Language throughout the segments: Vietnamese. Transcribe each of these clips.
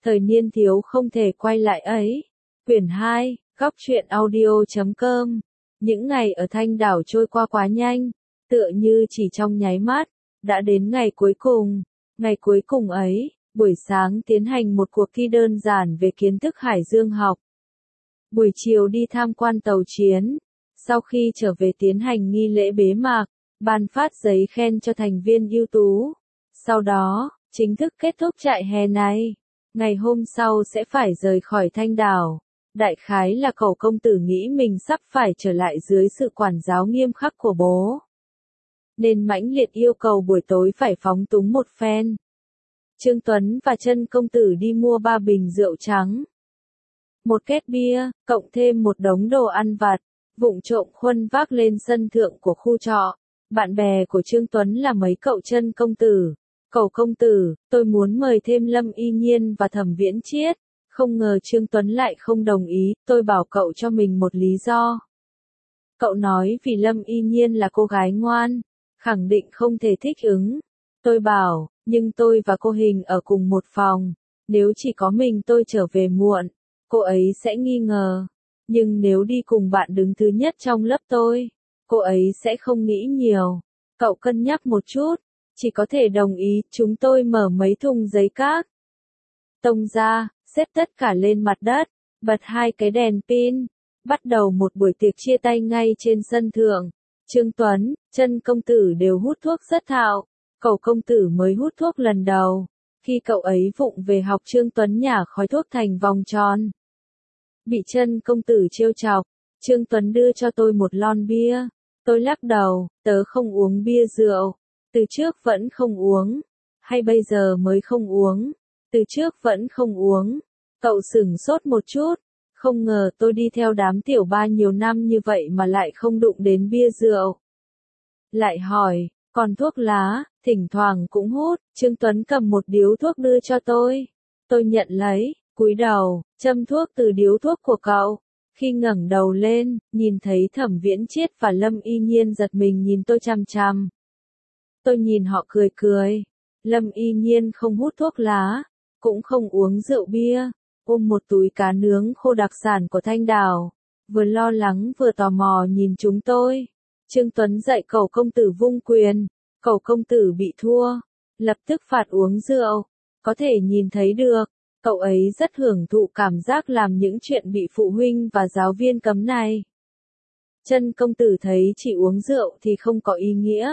Thời niên thiếu không thể quay lại ấy. Quyển 2, Góc truyện audio.com. Những ngày ở Thanh Đảo trôi qua quá nhanh, tựa như chỉ trong nháy mắt, đã đến ngày cuối cùng. Ngày cuối cùng ấy, buổi sáng tiến hành một cuộc thi đơn giản về kiến thức hải dương học. Buổi chiều đi tham quan tàu chiến. Sau khi trở về tiến hành nghi lễ bế mạc, ban phát giấy khen cho thành viên ưu tú. Sau đó, chính thức kết thúc trại hè này. Ngày hôm sau sẽ phải rời khỏi Thanh Đảo. Đại khái là Cẩu công tử nghĩ mình sắp phải trở lại dưới sự quản giáo nghiêm khắc của bố, nên mãnh liệt yêu cầu buổi tối phải phóng túng một phen. Trương Tuấn và Trân công tử đi mua 3 bình rượu trắng, một két bia, cộng thêm một đống đồ ăn vặt, vụng trộm khuân vác lên sân thượng của khu trọ. Bạn bè của Trương Tuấn là mấy cậu Trân công tử. Cẩu công tử, tôi muốn mời thêm Lâm Y Nhiên và Thẩm Viễn Chiết. Không ngờ Trương Tuấn lại không đồng ý, tôi bảo cậu cho mình một lý do. Cậu nói vì Lâm Y Nhiên là cô gái ngoan, khẳng định không thể thích ứng. Tôi bảo, nhưng tôi và cô Hình ở cùng một phòng, nếu chỉ có mình tôi trở về muộn, cô ấy sẽ nghi ngờ. Nhưng nếu đi cùng bạn đứng thứ nhất trong lớp tôi, cô ấy sẽ không nghĩ nhiều. Cậu cân nhắc một chút, chỉ có thể đồng ý. Chúng tôi mở mấy thùng giấy cát, tông ra, xếp tất cả lên mặt đất, bật 2 cái đèn pin, bắt đầu một buổi tiệc chia tay ngay trên sân thượng. Trương Tuấn, Trân công tử đều hút thuốc rất thạo, Cẩu công tử mới hút thuốc lần đầu. Khi cậu ấy vụng về học Trương Tuấn nhả khói thuốc thành vòng tròn. Bị Trân công tử trêu chọc, Trương Tuấn đưa cho tôi một lon bia. Tôi lắc đầu, tớ không uống bia rượu. Từ trước vẫn không uống. Hay bây giờ mới không uống? Từ trước vẫn không uống. Cậu sửng sốt một chút. Không ngờ tôi đi theo đám tiểu ba nhiều năm như vậy mà lại không đụng đến bia rượu. Lại hỏi, còn thuốc lá, thỉnh thoảng cũng hút. Trương Tuấn cầm một điếu thuốc đưa cho tôi. Tôi nhận lấy, cúi đầu, châm thuốc từ điếu thuốc của cậu. Khi ngẩng đầu lên, nhìn thấy Thẩm Viễn Chiết và Lâm Y Nhiên giật mình nhìn tôi chằm chằm. Tôi nhìn họ cười cười. Lâm Y Nhiên không hút thuốc lá, cũng không uống rượu bia, ôm một túi cá nướng khô đặc sản của Thanh Đảo, vừa lo lắng vừa tò mò nhìn chúng tôi. Trương Tuấn dạy Cẩu công tử vung quyền, Cẩu công tử bị thua, lập tức phạt uống rượu. Có thể nhìn thấy được, cậu ấy rất hưởng thụ cảm giác làm những chuyện bị phụ huynh và giáo viên cấm này. Trân công tử thấy chỉ uống rượu thì không có ý nghĩa,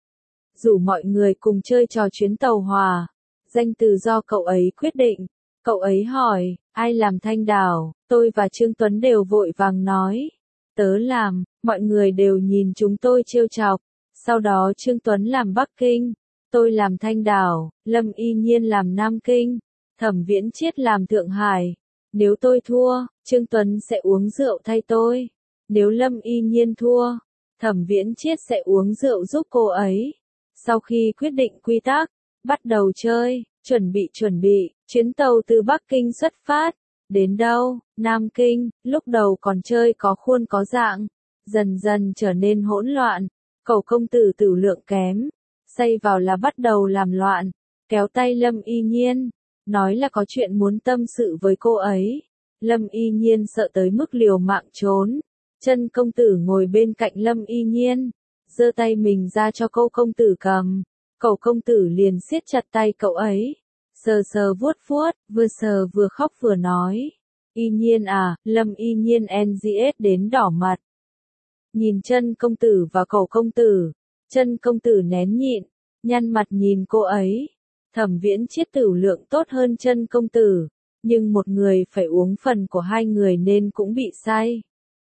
rủ mọi người cùng chơi trò chuyến tàu hỏa. Danh từ do cậu ấy quyết định. Cậu ấy hỏi, ai làm Thanh Đảo? Tôi và Trương Tuấn đều vội vàng nói, tớ làm. Mọi người đều nhìn chúng tôi trêu chọc. Sau đó Trương Tuấn làm Bắc Kinh, tôi làm Thanh Đảo, Lâm Y Nhiên làm Nam Kinh, Thẩm Viễn Chiết làm Thượng Hải. Nếu tôi thua, Trương Tuấn sẽ uống rượu thay tôi. Nếu Lâm Y Nhiên thua, Thẩm Viễn Chiết sẽ uống rượu giúp cô ấy. Sau khi quyết định quy tắc, bắt đầu chơi. Chuẩn bị, chuyến tàu từ Bắc Kinh xuất phát. Đến đâu? Nam Kinh. Lúc đầu còn chơi có khuôn có dạng, dần dần trở nên hỗn loạn. Cẩu công tử tửu lượng kém, say vào là bắt đầu làm loạn, kéo tay Lâm Y Nhiên, nói là có chuyện muốn tâm sự với cô ấy. Lâm Y Nhiên sợ tới mức liều mạng trốn. Trân công tử ngồi bên cạnh Lâm Y Nhiên, giơ tay mình ra cho Cẩu công tử cầm. Cẩu công tử liền siết chặt tay cậu ấy, sờ sờ vuốt vuốt, vừa sờ vừa khóc vừa nói, Y Nhiên à. Lâm Y Nhiên NGS đến đỏ mặt. Nhìn Trân công tử và Cẩu công tử, Trân công tử nén nhịn, nhăn mặt nhìn cô ấy. Thẩm Viễn Chiết tửu lượng tốt hơn Trân công tử, nhưng một người phải uống phần của hai người nên cũng bị say.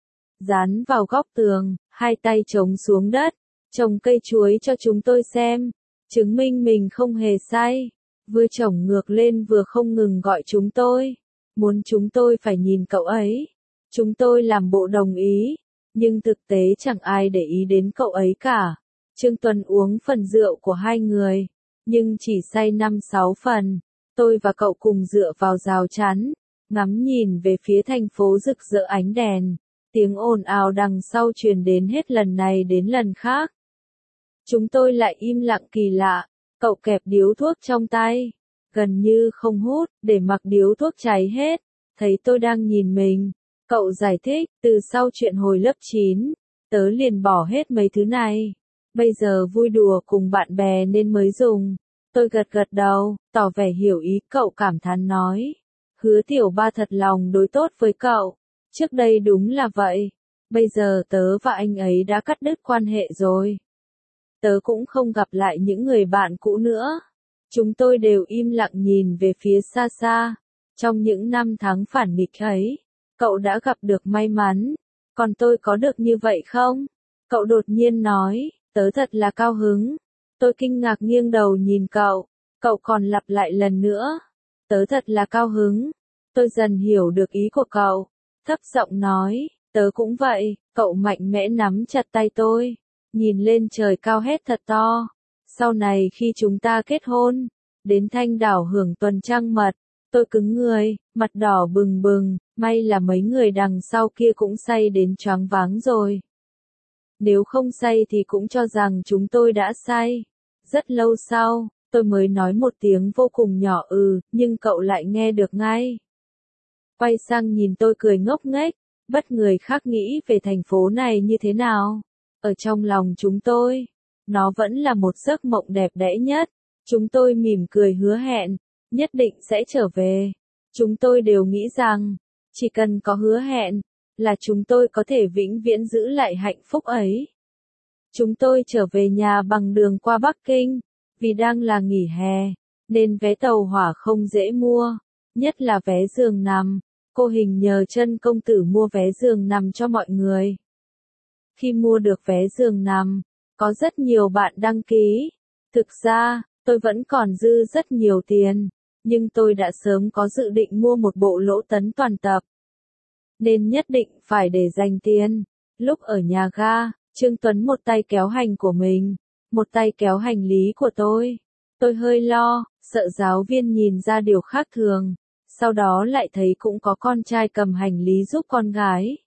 Dán vào góc tường, hai tay chống xuống đất, trồng cây chuối cho chúng tôi xem, chứng minh mình không hề say. Vừa trồng ngược lên vừa không ngừng gọi chúng tôi, muốn chúng tôi phải nhìn cậu ấy. Chúng tôi làm bộ đồng ý, nhưng thực tế chẳng ai để ý đến cậu ấy cả. Trương Tuấn uống phần rượu của hai người, nhưng chỉ say 5-6 phần. Tôi và cậu cùng dựa vào rào chắn, ngắm nhìn về phía thành phố rực rỡ ánh đèn. Tiếng ồn ào đằng sau truyền đến hết lần này đến lần khác. Chúng tôi lại im lặng kỳ lạ. Cậu kẹp điếu thuốc trong tay, gần như không hút, để mặc điếu thuốc cháy hết, thấy tôi đang nhìn mình. Cậu giải thích, từ sau chuyện hồi lớp 9, tớ liền bỏ hết mấy thứ này. Bây giờ vui đùa cùng bạn bè nên mới dùng. Tôi gật gật đầu, tỏ vẻ hiểu ý. Cậu cảm thán nói, Hứa tiểu ba thật lòng đối tốt với cậu. Trước đây đúng là vậy. Bây giờ tớ và anh ấy đã cắt đứt quan hệ rồi. Tớ cũng không gặp lại những người bạn cũ nữa. Chúng tôi đều im lặng nhìn về phía xa xa. Trong những năm tháng phản nghịch ấy, cậu đã gặp được may mắn. Còn tôi có được như vậy không? Cậu đột nhiên nói, tớ thật là cao hứng. Tôi kinh ngạc nghiêng đầu nhìn cậu. Cậu còn lặp lại lần nữa. Tớ thật là cao hứng. Tôi dần hiểu được ý của cậu. Thấp giọng nói, tớ cũng vậy. Cậu mạnh mẽ nắm chặt tay tôi. Nhìn lên trời cao hét thật to. Sau này khi chúng ta kết hôn, đến Thanh Đảo hưởng tuần trăng mật, tôi cứng người, mặt đỏ bừng bừng, may là mấy người đằng sau kia cũng say đến choáng váng rồi. Nếu không say thì cũng cho rằng chúng tôi đã say. Rất lâu sau, tôi mới nói một tiếng vô cùng nhỏ nhưng cậu lại nghe được ngay. Quay sang nhìn tôi cười ngốc nghếch, bất người khác nghĩ về thành phố này như thế nào. Ở trong lòng chúng tôi, nó vẫn là một giấc mộng đẹp đẽ nhất. Chúng tôi mỉm cười hứa hẹn, nhất định sẽ trở về. Chúng tôi đều nghĩ rằng, chỉ cần có hứa hẹn, là chúng tôi có thể vĩnh viễn giữ lại hạnh phúc ấy. Chúng tôi trở về nhà bằng đường qua Bắc Kinh, vì đang là nghỉ hè, nên vé tàu hỏa không dễ mua, nhất là vé giường nằm. Cô Hình nhờ Trân công tử mua vé giường nằm cho mọi người. Khi mua được vé giường nằm, có rất nhiều bạn đăng ký. Thực ra, tôi vẫn còn dư rất nhiều tiền, nhưng tôi đã sớm có dự định mua một bộ Lỗ Tấn toàn tập. Nên nhất định phải để dành tiền. Lúc ở nhà ga, Trương Tuấn một tay kéo hành của mình, một tay kéo hành lý của tôi. Tôi hơi lo, sợ giáo viên nhìn ra điều khác thường. Sau đó lại thấy cũng có con trai cầm hành lý giúp con gái.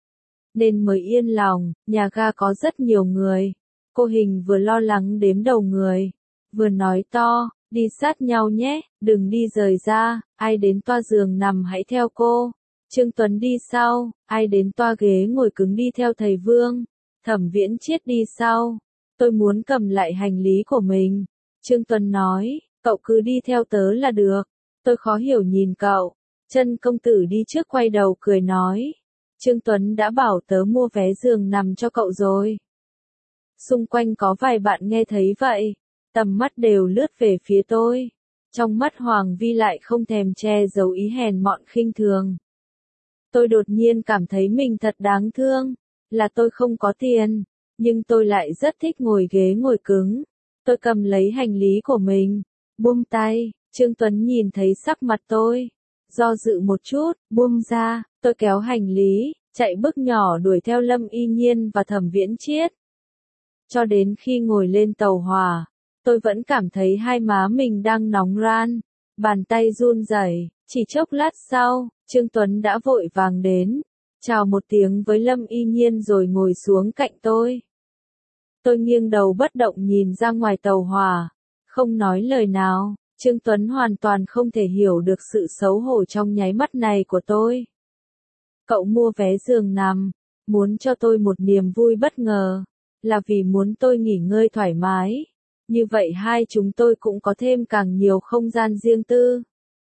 Nên mới yên lòng, nhà ga có rất nhiều người. Cô Hình vừa lo lắng đếm đầu người, vừa nói to, đi sát nhau nhé, đừng đi rời ra, ai đến toa giường nằm hãy theo cô. Trương Tuấn đi sau, ai đến toa ghế ngồi cứng đi theo thầy Vương. Thẩm Viễn Chiết đi sau. Tôi muốn cầm lại hành lý của mình. Trương Tuấn nói, cậu cứ đi theo tớ là được. Tôi khó hiểu nhìn cậu. Trân công tử đi trước quay đầu cười nói, Trương Tuấn đã bảo tớ mua vé giường nằm cho cậu rồi. Xung quanh có vài bạn nghe thấy vậy, tầm mắt đều lướt về phía tôi. Trong mắt Hoàng Vi lại không thèm che giấu ý hèn mọn khinh thường. Tôi đột nhiên cảm thấy mình thật đáng thương, là tôi không có tiền, nhưng tôi lại rất thích ngồi ghế ngồi cứng. Tôi cầm lấy hành lý của mình, buông tay, Trương Tuấn nhìn thấy sắc mặt tôi, do dự một chút, buông ra, tôi kéo hành lý, chạy bước nhỏ đuổi theo Lâm Y Nhiên và Thẩm Viễn Chiết. Cho đến khi ngồi lên tàu hỏa, tôi vẫn cảm thấy hai má mình đang nóng ran, bàn tay run rẩy. Chỉ chốc lát sau, Trương Tuấn đã vội vàng đến, chào một tiếng với Lâm Y Nhiên rồi ngồi xuống cạnh tôi. Tôi nghiêng đầu bất động nhìn ra ngoài tàu hỏa, không nói lời nào. Trương Tuấn hoàn toàn không thể hiểu được sự xấu hổ trong nháy mắt này của tôi. Cậu mua vé giường nằm, muốn cho tôi một niềm vui bất ngờ, là vì muốn tôi nghỉ ngơi thoải mái. Như vậy hai chúng tôi cũng có thêm càng nhiều không gian riêng tư.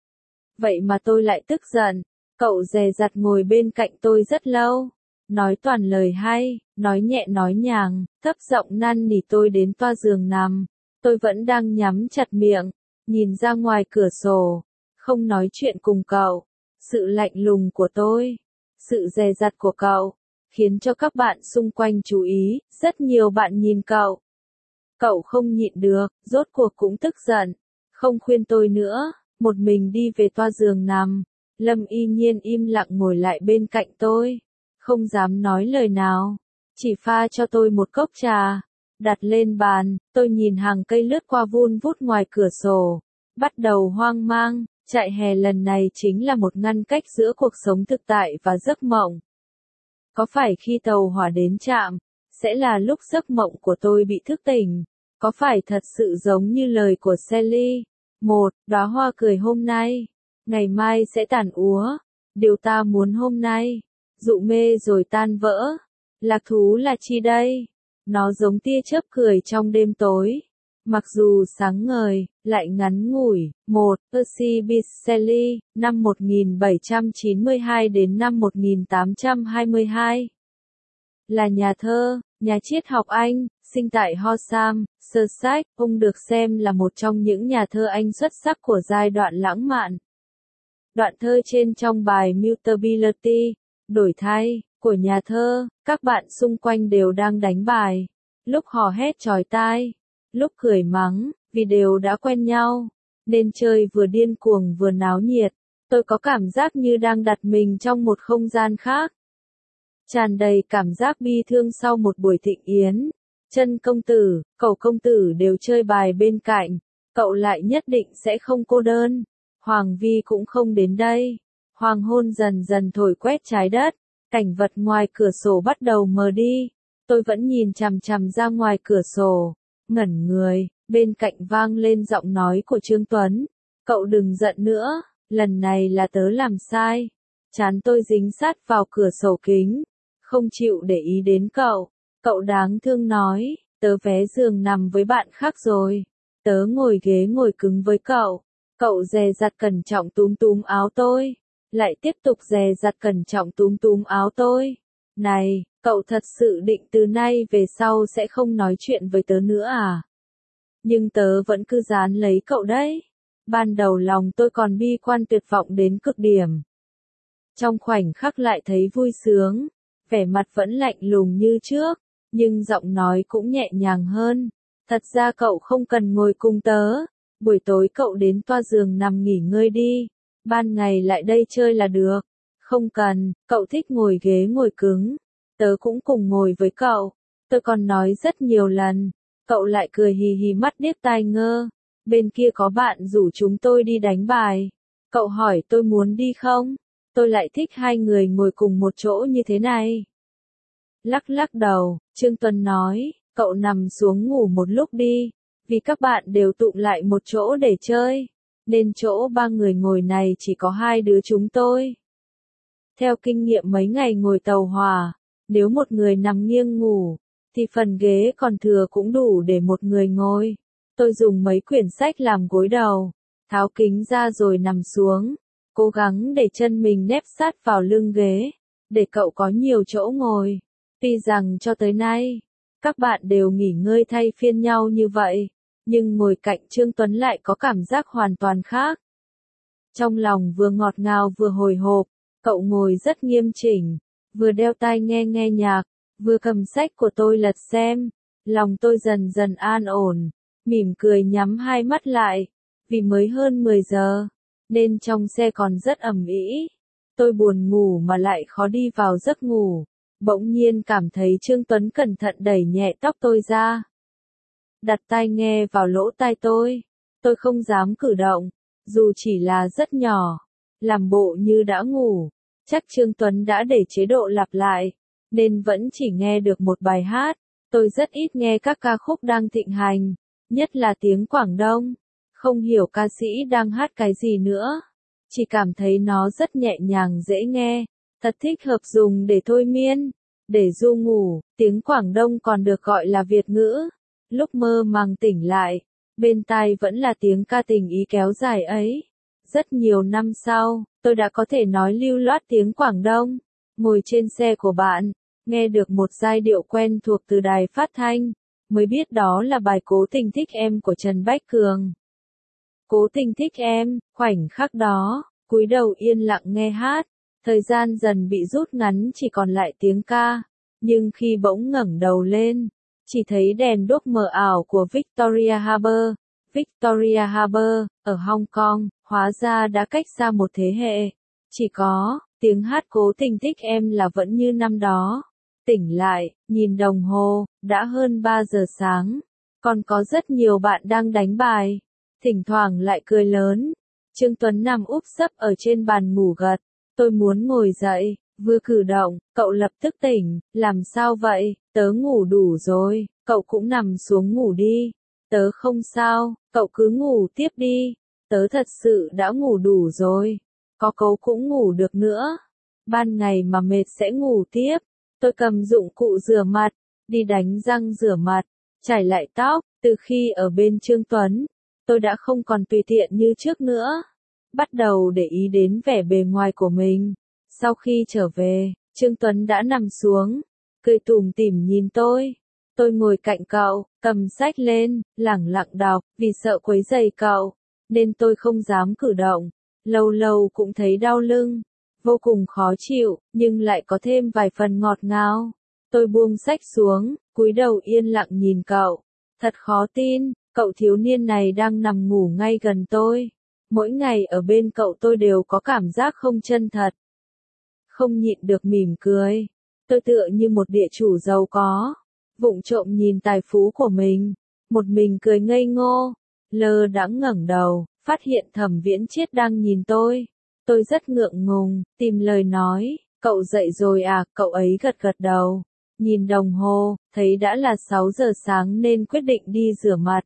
Vậy mà tôi lại tức giận, cậu dè dặt ngồi bên cạnh tôi rất lâu, nói toàn lời hay, nói nhẹ nói nhàng, thấp giọng năn nỉ tôi đến toa giường nằm. Tôi vẫn đang nhắm chặt miệng, nhìn ra ngoài cửa sổ, không nói chuyện cùng cậu. Sự lạnh lùng của tôi, sự dè dặt của cậu, khiến cho các bạn xung quanh chú ý, rất nhiều bạn nhìn cậu. Cậu không nhịn được, rốt cuộc cũng tức giận, không khuyên tôi nữa, một mình đi về toa giường nằm. Lâm Y Nhiên im lặng ngồi lại bên cạnh tôi, không dám nói lời nào, chỉ pha cho tôi một cốc trà, đặt lên bàn. Tôi nhìn hàng cây lướt qua vun vút ngoài cửa sổ, bắt đầu hoang mang. Trại hè lần này chính là một ngăn cách giữa cuộc sống thực tại và giấc mộng. Có phải khi tàu hỏa đến trạm, sẽ là lúc giấc mộng của tôi bị thức tỉnh? Có phải thật sự giống như lời của Sally, 1. Đóa hoa cười hôm nay, ngày mai sẽ tàn úa. Điều ta muốn hôm nay, dụ mê rồi tan vỡ. Lạc thú là chi đây? Nó giống tia chớp cười trong đêm tối. Mặc dù sáng ngời, lại ngắn ngủi. 1. Percy Bysshe Shelley, năm 1792 đến năm 1822. Là nhà thơ, nhà triết học Anh, sinh tại Horsham, Sussex, ông được xem là một trong những nhà thơ Anh xuất sắc của giai đoạn lãng mạn. Đoạn thơ trên trong bài Mutability, đổi thay, của nhà thơ, các bạn xung quanh đều đang đánh bài. Lúc hò hét chói tai, lúc cười mắng, vì đều đã quen nhau, nên chơi vừa điên cuồng vừa náo nhiệt. Tôi có cảm giác như đang đặt mình trong một không gian khác. Tràn đầy cảm giác bi thương sau một buổi thịnh yến. Chân công tử, cẩu công tử đều chơi bài bên cạnh, cậu lại nhất định sẽ không cô đơn. Hoàng vi cũng không đến đây. Hoàng hôn dần dần thổi quét trái đất, cảnh vật ngoài cửa sổ bắt đầu mờ đi. Tôi vẫn nhìn chằm chằm ra ngoài cửa sổ, ngẩn người, bên cạnh vang lên giọng nói của Trương Tuấn. Cậu đừng giận nữa, lần này là tớ làm sai. Trán tôi dính sát vào cửa sổ kính, không chịu để ý đến cậu. Cậu đáng thương nói, tớ vé giường nằm với bạn khác rồi. Tớ ngồi ghế ngồi cứng với cậu. Cậu dè dặt cẩn trọng túm túm áo tôi. Lại tiếp tục dè dặt cẩn trọng túm túm áo tôi. Này, cậu thật sự định từ nay về sau sẽ không nói chuyện với tớ nữa à? Nhưng tớ vẫn cứ dán lấy cậu đấy. Ban đầu lòng tôi còn bi quan tuyệt vọng đến cực điểm. Trong khoảnh khắc lại thấy vui sướng. Vẻ mặt vẫn lạnh lùng như trước, nhưng giọng nói cũng nhẹ nhàng hơn. Thật ra cậu không cần ngồi cùng tớ. Buổi tối cậu đến toa giường nằm nghỉ ngơi đi. Ban ngày lại đây chơi là được. Không cần, cậu thích ngồi ghế ngồi cứng. Tớ cũng cùng ngồi với cậu. Tôi còn nói rất nhiều lần. Cậu lại cười hì hì mắt điếc tai ngơ. Bên kia có bạn rủ chúng tôi đi đánh bài. Cậu hỏi tôi muốn đi không? Tôi lại thích hai người ngồi cùng một chỗ như thế này. Lắc lắc đầu, Trương Tuấn nói, cậu nằm xuống ngủ một lúc đi. Vì các bạn đều tụm lại một chỗ để chơi. Nên chỗ ba người ngồi này chỉ có hai đứa chúng tôi. Theo kinh nghiệm mấy ngày ngồi tàu hỏa, nếu một người nằm nghiêng ngủ, thì phần ghế còn thừa cũng đủ để một người ngồi. Tôi dùng mấy quyển sách làm gối đầu, tháo kính ra rồi nằm xuống, cố gắng để chân mình nép sát vào lưng ghế, để cậu có nhiều chỗ ngồi. Tuy rằng cho tới nay, các bạn đều nghỉ ngơi thay phiên nhau như vậy, nhưng ngồi cạnh Trương Tuấn lại có cảm giác hoàn toàn khác. Trong lòng vừa ngọt ngào vừa hồi hộp, cậu ngồi rất nghiêm chỉnh, vừa đeo tai nghe nghe nhạc, vừa cầm sách của tôi lật xem. Lòng tôi dần dần an ổn, mỉm cười nhắm hai mắt lại, vì mới hơn 10 giờ, nên trong xe còn rất ầm ĩ. Tôi buồn ngủ mà lại khó đi vào giấc ngủ, bỗng nhiên cảm thấy Trương Tuấn cẩn thận đẩy nhẹ tóc tôi ra. Đặt tai nghe vào lỗ tai tôi không dám cử động, dù chỉ là rất nhỏ, làm bộ như đã ngủ. Chắc Trương Tuấn đã để chế độ lặp lại, nên vẫn chỉ nghe được một bài hát. Tôi rất ít nghe các ca khúc đang thịnh hành, nhất là tiếng Quảng Đông. Không hiểu ca sĩ đang hát cái gì nữa, chỉ cảm thấy nó rất nhẹ nhàng dễ nghe, thật thích hợp dùng để thôi miên, để ru ngủ. Tiếng Quảng Đông còn được gọi là Việt ngữ. Lúc mơ màng tỉnh lại, bên tai vẫn là tiếng ca tình ý kéo dài ấy. Rất nhiều năm sau, tôi đã có thể nói lưu loát tiếng Quảng Đông. Ngồi trên xe của bạn, nghe được một giai điệu quen thuộc từ đài phát thanh, mới biết đó là bài Cố Tình Thích Em của Trần Bách Cường. Cố tình thích em, khoảnh khắc đó, cúi đầu yên lặng nghe hát, thời gian dần bị rút ngắn chỉ còn lại tiếng ca, nhưng khi bỗng ngẩng đầu lên, chỉ thấy đèn đuốc mờ ảo của Victoria Harbour. Victoria Harbour, ở Hong Kong, hóa ra đã cách xa một thế hệ. Chỉ có, tiếng hát Cố Tình Thích Em là vẫn như năm đó. Tỉnh lại, nhìn đồng hồ, đã hơn 3 giờ sáng. Còn có rất nhiều bạn đang đánh bài. Thỉnh thoảng lại cười lớn. Trương Tuấn nằm úp sấp ở trên bàn ngủ gật. Tôi muốn ngồi dậy, vừa cử động, cậu lập tức tỉnh. Làm sao vậy? Tớ ngủ đủ rồi, cậu cũng nằm xuống ngủ đi. Tớ không sao, cậu cứ ngủ tiếp đi. tớ thật sự đã ngủ đủ rồi. Có cậu cũng ngủ được nữa. Ban ngày mà mệt sẽ ngủ tiếp. Tôi cầm dụng cụ rửa mặt, đi đánh răng rửa mặt, chải lại tóc. Từ khi ở bên Trương Tuấn, tôi đã không còn tùy tiện như trước nữa. Bắt đầu để ý đến vẻ bề ngoài của mình. Sau khi trở về, Trương Tuấn đã nằm xuống, cười tủm tỉm nhìn tôi. Tôi ngồi cạnh cậu, cầm sách lên, lẳng lặng đọc, vì sợ quấy rầy cậu, nên tôi không dám cử động. Lâu lâu cũng thấy đau lưng, vô cùng khó chịu, nhưng lại có thêm vài phần ngọt ngào. Tôi buông sách xuống, cúi đầu yên lặng nhìn cậu. Thật khó tin, cậu thiếu niên này đang nằm ngủ ngay gần tôi. Mỗi ngày ở bên cậu tôi đều có cảm giác không chân thật. Không nhịn được mỉm cười. Tôi tựa như một địa chủ giàu có, vụng trộm nhìn tài phú của mình, một mình cười ngây ngô, lơ đãng ngẩng đầu, phát hiện Thẩm Viễn Chiết đang nhìn tôi. Tôi rất ngượng ngùng, tìm lời nói, cậu dậy rồi à, cậu ấy gật gật đầu. Nhìn đồng hồ, thấy đã là 6 giờ sáng nên quyết định đi rửa mặt.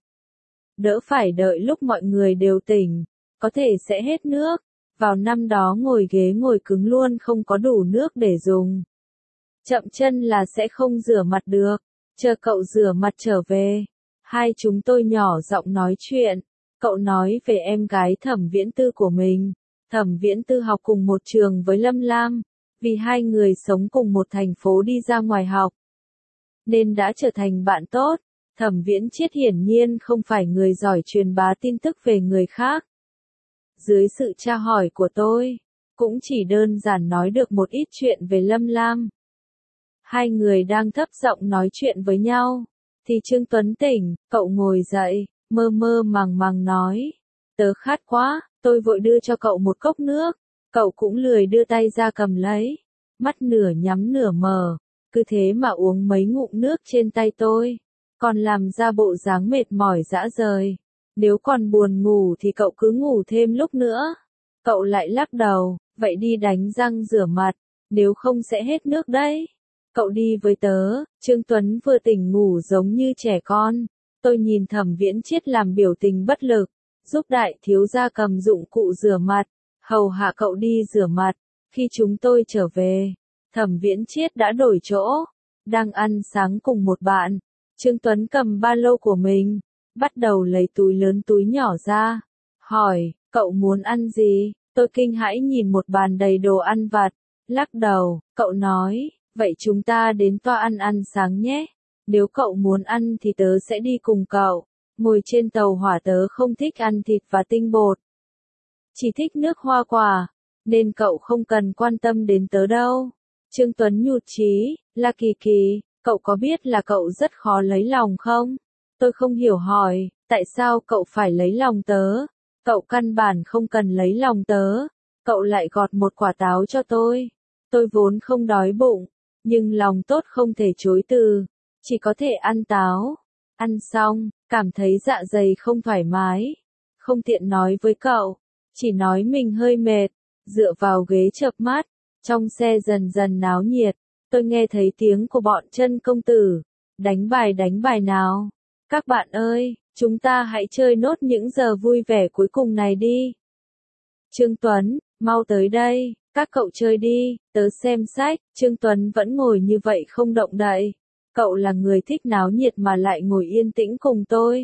Đỡ phải đợi lúc mọi người đều tỉnh, có thể sẽ hết nước. Vào năm đó ngồi ghế ngồi cứng luôn không có đủ nước để dùng. Chậm chân là sẽ không rửa mặt được. Chờ cậu rửa mặt trở về, hai chúng tôi nhỏ giọng nói chuyện. Cậu nói về em gái Thẩm Viễn Tư của mình. Thẩm Viễn Tư học cùng một trường với Lâm Lam, vì hai người sống cùng một thành phố đi ra ngoài học, nên đã trở thành bạn tốt. Thẩm Viễn Chiết hiển nhiên không phải người giỏi truyền bá tin tức về người khác. Dưới sự tra hỏi của tôi, cũng chỉ đơn giản nói được một ít chuyện về Lâm Lam. Hai người đang thấp giọng nói chuyện với nhau, thì Trương Tuấn tỉnh, cậu ngồi dậy, mơ mơ màng màng nói. Tớ khát quá, tôi vội đưa cho cậu một cốc nước, cậu cũng lười đưa tay ra cầm lấy, mắt nửa nhắm nửa mở, cứ thế mà uống mấy ngụm nước trên tay tôi, còn làm ra bộ dáng mệt mỏi rã rời. Nếu còn buồn ngủ thì cậu cứ ngủ thêm lúc nữa. Cậu lại lắc đầu, vậy đi đánh răng rửa mặt, nếu không sẽ hết nước đấy. Cậu đi với tớ. Trương Tuấn vừa tỉnh ngủ giống như trẻ con. Tôi nhìn Thẩm Viễn Chiết làm biểu tình bất lực, giúp đại thiếu gia cầm dụng cụ rửa mặt, hầu hạ cậu đi rửa mặt. Khi chúng tôi trở về, Thẩm Viễn Chiết đã đổi chỗ, đang ăn sáng cùng một bạn. Trương Tuấn cầm ba lô của mình, bắt đầu lấy túi lớn túi nhỏ ra, hỏi, cậu muốn ăn gì? Tôi kinh hãi nhìn một bàn đầy đồ ăn vặt, lắc đầu. Cậu nói, vậy chúng ta đến toa ăn sáng nhé. Nếu cậu muốn ăn thì tớ sẽ đi cùng cậu. Ngồi trên tàu hỏa tớ không thích ăn thịt và tinh bột, chỉ thích nước hoa quả, nên cậu không cần quan tâm đến tớ đâu. Trương Tuấn nhụt chí, là Kỳ Kỳ, cậu có biết là cậu rất khó lấy lòng không? Tôi không hiểu hỏi, tại sao cậu phải lấy lòng tớ? Cậu căn bản không cần lấy lòng tớ. Cậu lại gọt một quả táo cho tôi. Tôi vốn không đói bụng, nhưng lòng tốt không thể chối từ, chỉ có thể ăn táo. Ăn xong, cảm thấy dạ dày không thoải mái, không tiện nói với cậu, chỉ nói mình hơi mệt, dựa vào ghế chợp mắt. Trong xe dần dần náo nhiệt, tôi nghe thấy tiếng của bọn Chân công tử. Đánh bài nào. Các bạn ơi, chúng ta hãy chơi nốt những giờ vui vẻ cuối cùng này đi. Trương Tuấn, mau tới đây, các cậu chơi đi, tớ xem sách. Trương Tuấn vẫn ngồi như vậy không động đậy. Cậu là người thích náo nhiệt mà lại ngồi yên tĩnh cùng tôi.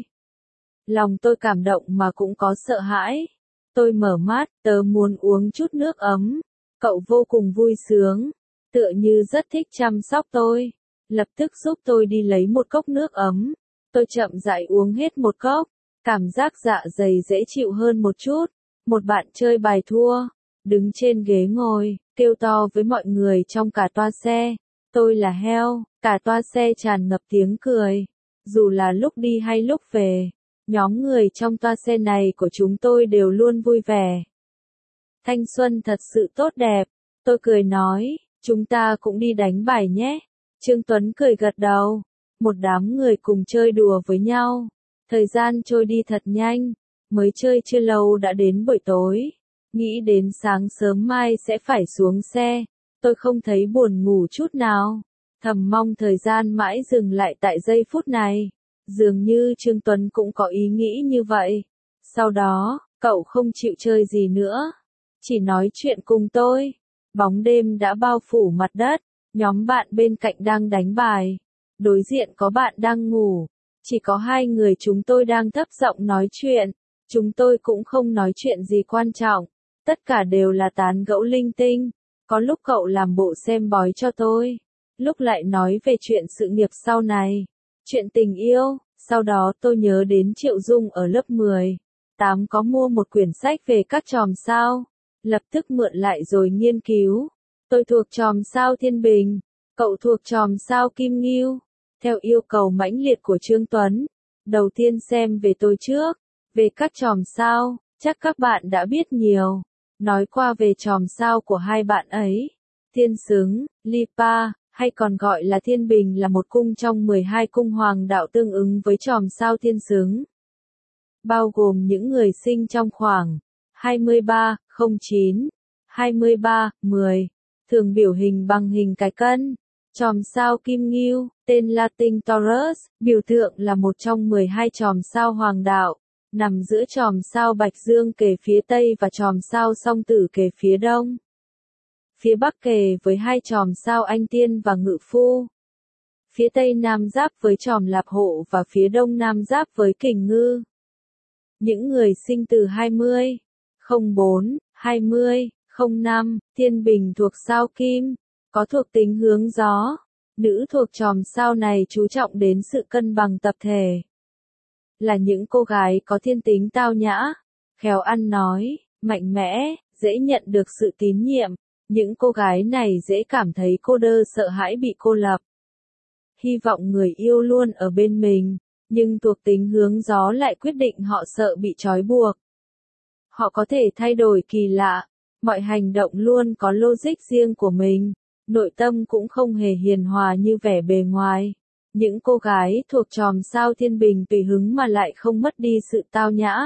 Lòng tôi cảm động mà cũng có sợ hãi. Tôi mở mắt, tớ muốn uống chút nước ấm. Cậu vô cùng vui sướng, tựa như rất thích chăm sóc tôi. Lập tức giúp tôi đi lấy một cốc nước ấm. Tôi chậm rãi uống hết một cốc, cảm giác dạ dày dễ chịu hơn một chút. Một bạn chơi bài thua, đứng trên ghế ngồi, kêu to với mọi người trong cả toa xe. Tôi là heo, cả toa xe tràn ngập tiếng cười. Dù là lúc đi hay lúc về, nhóm người trong toa xe này của chúng tôi đều luôn vui vẻ. Thanh xuân thật sự tốt đẹp. Tôi cười nói, chúng ta cũng đi đánh bài nhé. Trương Tuấn cười gật đầu. Một đám người cùng chơi đùa với nhau. Thời gian trôi đi thật nhanh. Mới chơi chưa lâu đã đến buổi tối. Nghĩ đến sáng sớm mai sẽ phải xuống xe. Tôi không thấy buồn ngủ chút nào. Thầm mong thời gian mãi dừng lại tại giây phút này. Dường như Trương Tuấn cũng có ý nghĩ như vậy. Sau đó, cậu không chịu chơi gì nữa, chỉ nói chuyện cùng tôi. Bóng đêm đã bao phủ mặt đất, nhóm bạn bên cạnh đang đánh bài, đối diện có bạn đang ngủ, chỉ có hai người chúng tôi đang thấp giọng nói chuyện. Chúng tôi cũng không nói chuyện gì quan trọng, tất cả đều là tán gẫu linh tinh. Có lúc cậu làm bộ xem bói cho tôi, lúc lại nói về chuyện sự nghiệp sau này, chuyện tình yêu. Sau đó tôi nhớ đến Triệu Dung ở lớp 10, 8 có mua một quyển sách về các chòm sao, lập tức mượn lại rồi nghiên cứu. Tôi thuộc chòm sao Thiên Bình, cậu thuộc chòm sao Kim Ngưu. Theo yêu cầu mãnh liệt của Trương Tuấn, đầu tiên xem về tôi trước. Về các chòm sao, chắc các bạn đã biết nhiều. Nói qua về chòm sao của hai bạn ấy. Thiên Xứng, Lipa, hay còn gọi là Thiên Bình là một cung trong 12 cung hoàng đạo tương ứng với chòm sao Thiên Xứng. Bao gồm những người sinh trong khoảng 23, 09, 23, 10, thường biểu hình bằng hình cái cân. Chòm sao Kim Ngưu, tên Latin Taurus, biểu tượng là một trong 12 chòm sao hoàng đạo, nằm giữa chòm sao Bạch Dương kề phía tây và chòm sao Song Tử kề phía đông. Phía bắc kề với hai chòm sao Anh Tiên và Ngự Phu. Phía tây nam giáp với chòm Lạp Hộ và phía đông nam giáp với Kình Ngư. Những người sinh từ 20, 04, 20, 05, Thiên Bình thuộc sao Kim, có thuộc tính hướng gió. Nữ thuộc chòm sao này chú trọng đến sự cân bằng tập thể. Là những cô gái có thiên tính tao nhã, khéo ăn nói, mạnh mẽ, dễ nhận được sự tín nhiệm. Những cô gái này dễ cảm thấy cô đơn, sợ hãi bị cô lập. Hy vọng người yêu luôn ở bên mình, nhưng thuộc tính hướng gió lại quyết định họ sợ bị trói buộc. Họ có thể thay đổi kỳ lạ, mọi hành động luôn có logic riêng của mình, nội tâm cũng không hề hiền hòa như vẻ bề ngoài. Những cô gái thuộc chòm sao Thiên Bình tùy hứng mà lại không mất đi sự tao nhã.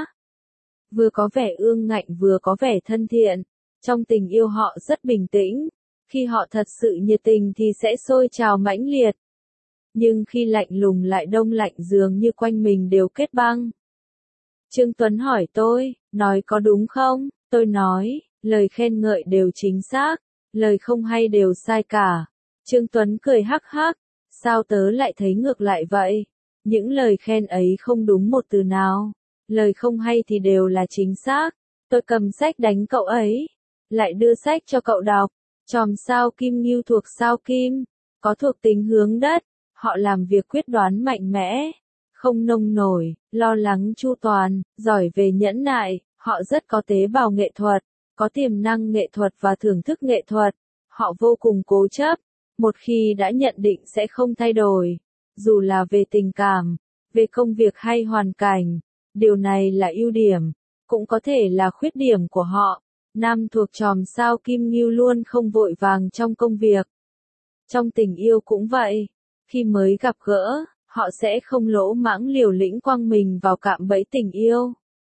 Vừa có vẻ ương ngạnh vừa có vẻ thân thiện. Trong tình yêu họ rất bình tĩnh, khi họ thật sự nhiệt tình thì sẽ sôi trào mãnh liệt. Nhưng khi lạnh lùng lại đông lạnh, dường như quanh mình đều kết băng. Trương Tuấn hỏi tôi, nói có đúng không? Tôi nói, lời khen ngợi đều chính xác, lời không hay đều sai cả. Trương Tuấn cười hắc hắc, sao tớ lại thấy ngược lại vậy? Những lời khen ấy không đúng một từ nào, lời không hay thì đều là chính xác. Tôi cầm sách đánh cậu ấy, lại đưa sách cho cậu đọc. Chòm sao Kim Ngưu thuộc sao Kim, có thuộc tính hướng đất, họ làm việc quyết đoán mạnh mẽ, không nông nổi, lo lắng chu toàn, giỏi về nhẫn nại, họ rất có tế bào nghệ thuật, có tiềm năng nghệ thuật và thưởng thức nghệ thuật. Họ vô cùng cố chấp, một khi đã nhận định sẽ không thay đổi, dù là về tình cảm, về công việc hay hoàn cảnh. Điều này là ưu điểm, cũng có thể là khuyết điểm của họ. Nam thuộc chòm sao Kim Ngưu luôn không vội vàng trong công việc. Trong tình yêu cũng vậy, khi mới gặp gỡ, họ sẽ không lỗ mãng liều lĩnh quăng mình vào cạm bẫy tình yêu.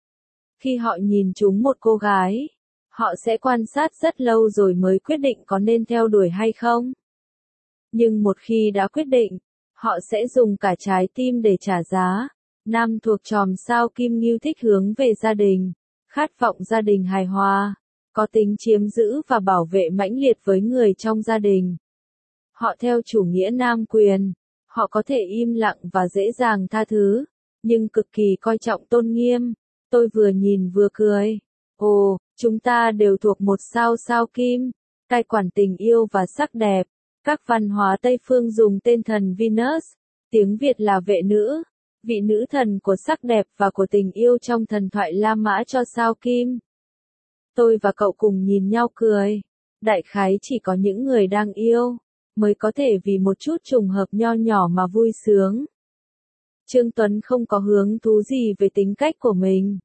Khi họ nhìn trúng một cô gái, họ sẽ quan sát rất lâu rồi mới quyết định có nên theo đuổi hay không. Nhưng một khi đã quyết định, họ sẽ dùng cả trái tim để trả giá. Nam thuộc chòm sao Kim Ngưu thích hướng về gia đình, khát vọng gia đình hài hòa, có tính chiếm giữ và bảo vệ mãnh liệt với người trong gia đình. Họ theo chủ nghĩa nam quyền, họ có thể im lặng và dễ dàng tha thứ, nhưng cực kỳ coi trọng tôn nghiêm. Tôi vừa nhìn vừa cười. Ồ, chúng ta đều thuộc một sao sao Kim, cai quản tình yêu và sắc đẹp. Các văn hóa Tây phương dùng tên thần Venus, tiếng Việt là vệ nữ, vị nữ thần của sắc đẹp và của tình yêu trong thần thoại La Mã cho sao Kim. Tôi và cậu cùng nhìn nhau cười. Đại khái chỉ có những người đang yêu mới có thể vì một chút trùng hợp nho nhỏ mà vui sướng. Trương Tuấn không có hứng thú gì về tính cách của mình.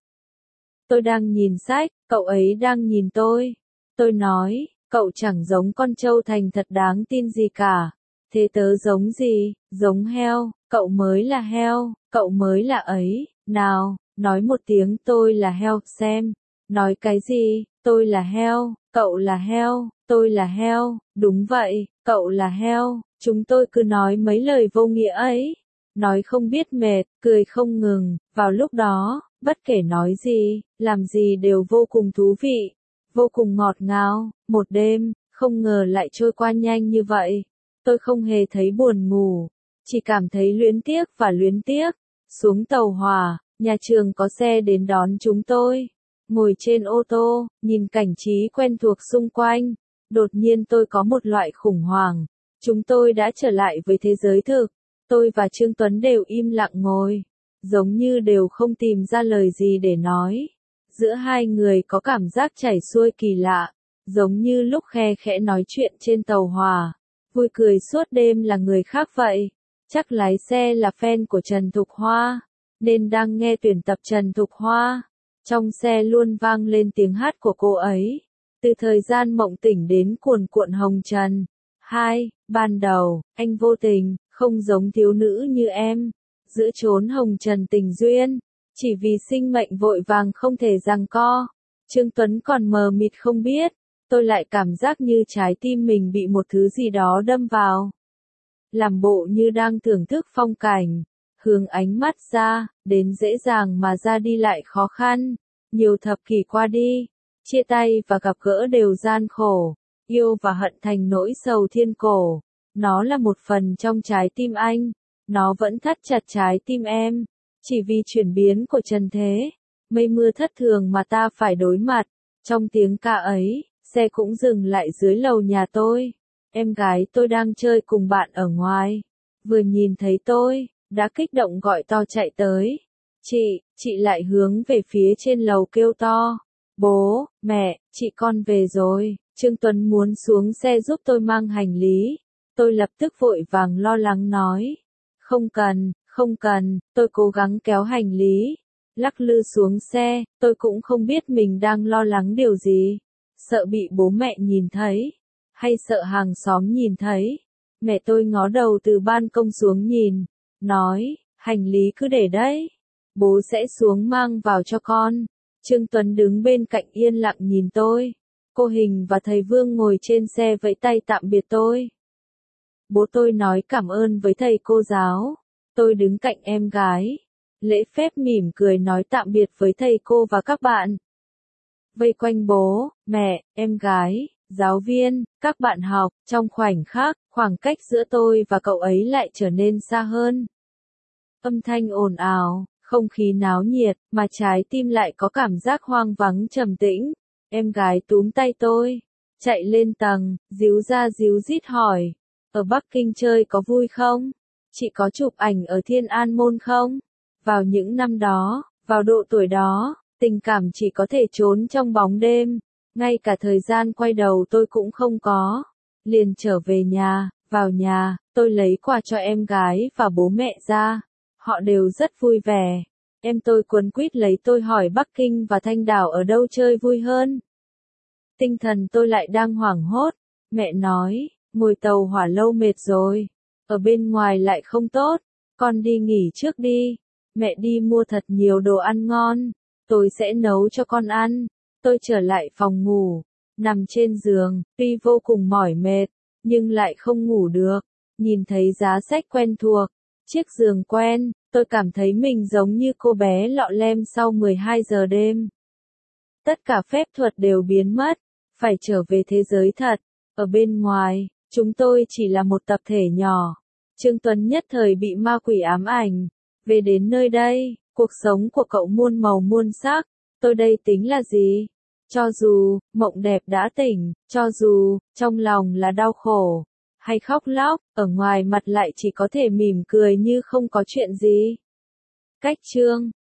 Tôi đang nhìn sách, cậu ấy đang nhìn tôi. Tôi nói, cậu chẳng giống con trâu thành thật đáng tin gì cả. Thế tớ giống gì? Giống heo, cậu mới là heo, cậu mới là ấy. Nào, nói một tiếng tôi là heo, xem. Nói cái gì? Tôi là heo, cậu là heo, tôi là heo. Đúng vậy, cậu là heo. Chúng tôi cứ nói mấy lời vô nghĩa ấy. Nói không biết mệt, cười không ngừng. Vào lúc đó, Bất kể nói gì, làm gì đều vô cùng thú vị, vô cùng ngọt ngào. Một đêm, không ngờ lại trôi qua nhanh như vậy. Tôi không hề thấy buồn ngủ, chỉ cảm thấy luyến tiếc và luyến tiếc. Xuống tàu hỏa, nhà trường có xe đến đón chúng tôi. Ngồi trên ô tô, nhìn cảnh trí quen thuộc xung quanh. Đột nhiên tôi có một loại khủng hoảng. Chúng tôi đã trở lại với thế giới thực. Tôi và Trương Tuấn đều im lặng ngồi, giống như đều không tìm ra lời gì để nói. Giữa hai người có cảm giác chảy xuôi kỳ lạ, giống như lúc khe khẽ nói chuyện trên tàu hỏa, vui cười suốt đêm là người khác vậy. Chắc lái xe là fan của Trần Thục Hoa, nên đang nghe tuyển tập Trần Thục Hoa. Trong xe luôn vang lên tiếng hát của cô ấy, từ thời gian mộng tỉnh đến cuồn cuộn hồng trần. Ban đầu, anh vô tình, không giống thiếu nữ như em, giữa chốn hồng trần tình duyên, chỉ vì sinh mệnh vội vàng không thể giằng co. Trương Tuấn còn mờ mịt không biết, tôi lại cảm giác như trái tim mình bị một thứ gì đó đâm vào. Làm bộ như đang thưởng thức phong cảnh, hướng ánh mắt ra, đến dễ dàng mà ra đi lại khó khăn. Nhiều thập kỷ qua đi, chia tay và gặp gỡ đều gian khổ, yêu và hận thành nỗi sầu thiên cổ. Nó là một phần trong trái tim anh, nó vẫn thắt chặt trái tim em, chỉ vì chuyển biến của trần thế, mây mưa thất thường mà ta phải đối mặt. Trong tiếng ca ấy, xe cũng dừng lại dưới lầu nhà tôi. Em gái tôi đang chơi cùng bạn ở ngoài, vừa nhìn thấy tôi, đã kích động gọi to chạy tới. Chị lại hướng về phía trên lầu kêu to. Bố, mẹ, chị con về rồi. Trương Tuấn muốn xuống xe giúp tôi mang hành lý. Tôi lập tức vội vàng lo lắng nói. Không cần, tôi cố gắng kéo hành lý. Lắc lư xuống xe, tôi cũng không biết mình đang lo lắng điều gì. Sợ bị bố mẹ nhìn thấy, hay sợ hàng xóm nhìn thấy. Mẹ tôi ngó đầu từ ban công xuống nhìn, nói, hành lý cứ để đấy, bố sẽ xuống mang vào cho con. Trương Tuấn đứng bên cạnh yên lặng nhìn tôi. Cô Hình và thầy Vương ngồi trên xe vẫy tay tạm biệt tôi. Bố tôi nói cảm ơn với thầy cô giáo. Tôi đứng cạnh em gái, lễ phép mỉm cười nói tạm biệt với thầy cô và các bạn. Vây quanh bố, mẹ, em gái, giáo viên, các bạn học, trong khoảnh khắc, khoảng cách giữa tôi và cậu ấy lại trở nên xa hơn. Âm thanh ồn ào, không khí náo nhiệt, mà trái tim lại có cảm giác hoang vắng trầm tĩnh. Em gái túm tay tôi, chạy lên tầng, díu ra díu dít hỏi, ở Bắc Kinh chơi có vui không? Chị có chụp ảnh ở Thiên An Môn không? Vào những năm đó, vào độ tuổi đó, tình cảm chỉ có thể trốn trong bóng đêm, ngay cả thời gian quay đầu tôi cũng không có. Liền trở về nhà, vào nhà, tôi lấy quà cho em gái và bố mẹ ra. Họ đều rất vui vẻ. Em tôi cuống quýt lấy tôi hỏi Bắc Kinh và Thanh Đảo ở đâu chơi vui hơn. Tinh thần tôi lại đang hoảng hốt. Mẹ nói, ngồi tàu hỏa lâu mệt rồi. Ở bên ngoài lại không tốt. Con đi nghỉ trước đi. Mẹ đi mua thật nhiều đồ ăn ngon. Tôi sẽ nấu cho con ăn. Tôi trở lại phòng ngủ. Nằm trên giường, tuy vô cùng mỏi mệt, nhưng lại không ngủ được. Nhìn thấy giá sách quen thuộc, chiếc giường quen, tôi cảm thấy mình giống như cô bé lọ lem sau 12 giờ đêm. Tất cả phép thuật đều biến mất, phải trở về thế giới thật. Ở bên ngoài, chúng tôi chỉ là một tập thể nhỏ. Trương Tuấn nhất thời bị ma quỷ ám ảnh. Về đến nơi đây, cuộc sống của cậu muôn màu muôn sắc. Tôi đây tính là gì? Cho dù, mộng đẹp đã tỉnh, cho dù, trong lòng là đau khổ, hay khóc lóc, ở ngoài mặt lại chỉ có thể mỉm cười như không có chuyện gì. Cách chương